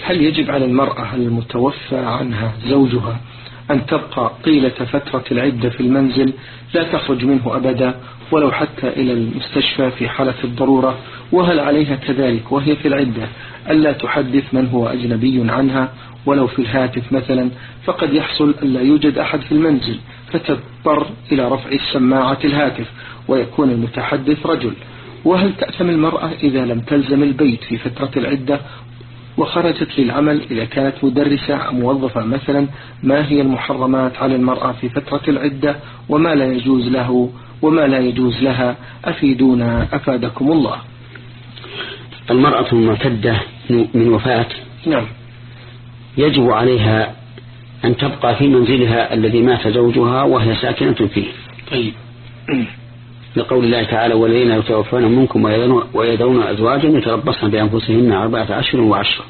هل يجب على المرأة المتوفى عنها زوجها أن تبقى طيلة فترة العدة في المنزل لا تخرج منه أبدا ولو حتى إلى المستشفى في حالة الضرورة؟ وهل عليها كذلك وهي في العدة ألا تحدث من هو أجنبي عنها ولو في الهاتف مثلا؟ فقد يحصل ألا يوجد أحد في المنزل فتضطر إلى رفع السماعة الهاتف ويكون المتحدث رجل. وهل تأثم المرأة إذا لم تلزم البيت في فترة العدة وخرجت للعمل إذا كانت مدرسة أو موظفة مثلا؟ ما هي المحرمات على المرأة في فترة العدة وما لا يجوز له وما لا يجوز لها؟ أفيدونا أفادكم الله. المرأة المعتدة من وفاة نعم يجب عليها أن تبقى في منزلها الذي مات زوجها وهي ساكنة فيه. طيب. لقول الله تعالى والذين يتوفون منكم ويذرون أزواجا يتربصن بأنفسهن 4 أشهر و10.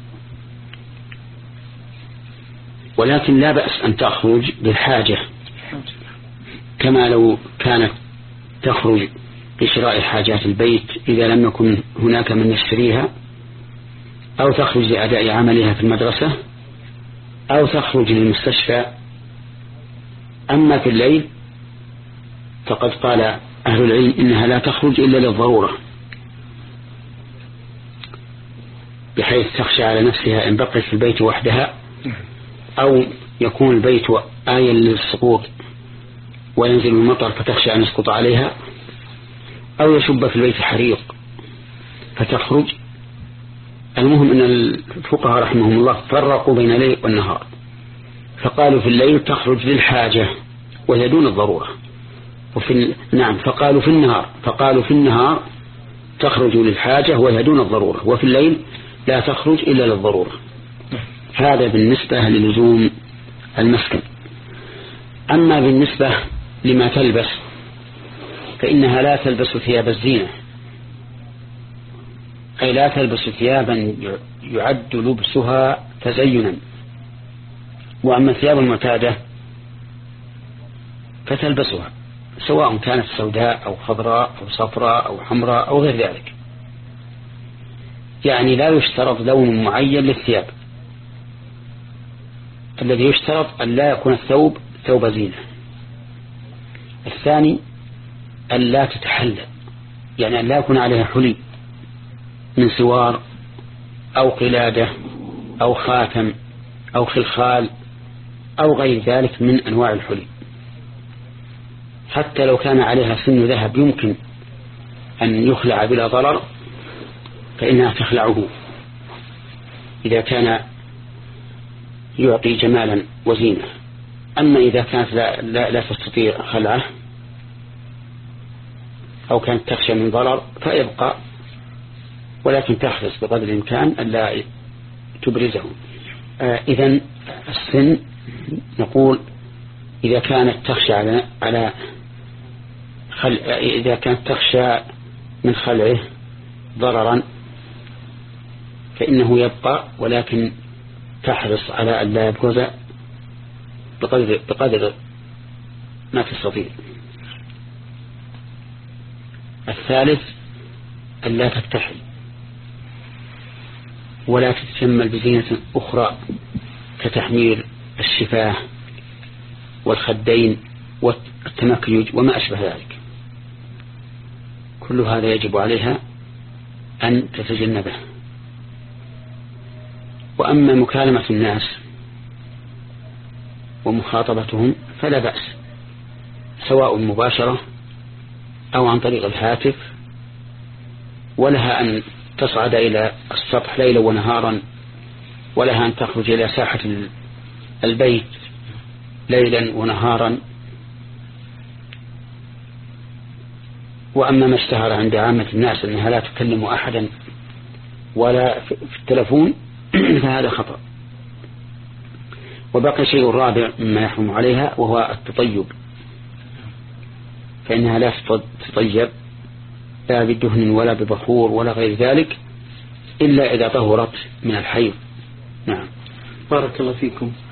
ولكن لا بأس أن تخرج للحاجة كما لو كانت تخرج لشراء حاجات البيت إذا لم يكن هناك من يشتريها، أو تخرج لأداء عملها في المدرسة، أو تخرج للمستشفى. أما في الليل فقد قال أهل العلم إنها لا تخرج إلا للضرورة، بحيث تخشى على نفسها إن بقيت في البيت وحدها، أو يكون البيت آية للسقوط وينزل المطر فتخشى أن يسقط عليها، أو يشب في البيت حريق فتخرج. المهم أن الفقهاء رحمهم الله فرقوا بين الليل والنهار، فقالوا في الليل تخرج للحاجة وهي دون الضرورة، فقالوا في النهار تخرج للحاجة وهي دون الضرورة، وفي الليل لا تخرج إلا للضرورة. هذا بالنسبة للزوم المسكن. أما بالنسبة لما تلبس فإنها لا تلبس ثياب الزينة، أي لا تلبس ثيابا يعد لبسها تزينا. وأما الثياب المعتادة فتلبسها سواء كانت سوداء أو خضراء أو صفراء أو حمراء أو غير ذلك، يعني لا يشترط لون معين للثياب. الذي يشترط أن لا يكون الثوب ثوب زينة. الثاني أن لا تتحلى، يعني أن لا يكون عليها حلي من سوار أو قلادة أو خاتم أو خلخال أو غير ذلك من أنواع الحلي. حتى لو كان عليها سن ذهب يمكن أن يخلع بلا ضرر فإنها تخلعه إذا كان يعطي جمالا وزينة. أما إذا كانت لا تستطيع خلعه أو كانت تخشى من ضرر فيبقى، ولكن تحرص بقدر الإمكان ألا تبرزه. إذن السن نقول إذا كانت تخشى من خلعه ضررا فإنه يبقى، ولكن تحرص على أن لا يبرز بقدر ما تستطيع. الثالث أن لا تكتحل ولا تتجمل بزينة أخرى كتحمير الشفاه والخدين والتمكيج وما أشبه ذلك. كل هذا يجب عليها أن تتجنبه. وأما مكالمة الناس ومخاطبتهم فلا بأس، سواء مباشرة أو عن طريق الهاتف، ولها أن تصعد إلى السطح ليلا ونهارا، ولها أن تخرج إلى ساحة البيت ليلا ونهارا. وأما ما اشتهر عند عامة الناس أنها لا تكلم أحدا ولا في التلفون فهذا خطأ. وبقي شيء رابع مما يحرم عليها وهو التطيب، فإنها لا تطيب لا بدهن ولا ببخور ولا غير ذلك إلا إذا طهرت من الحيض. نعم. بارك الله فيكم.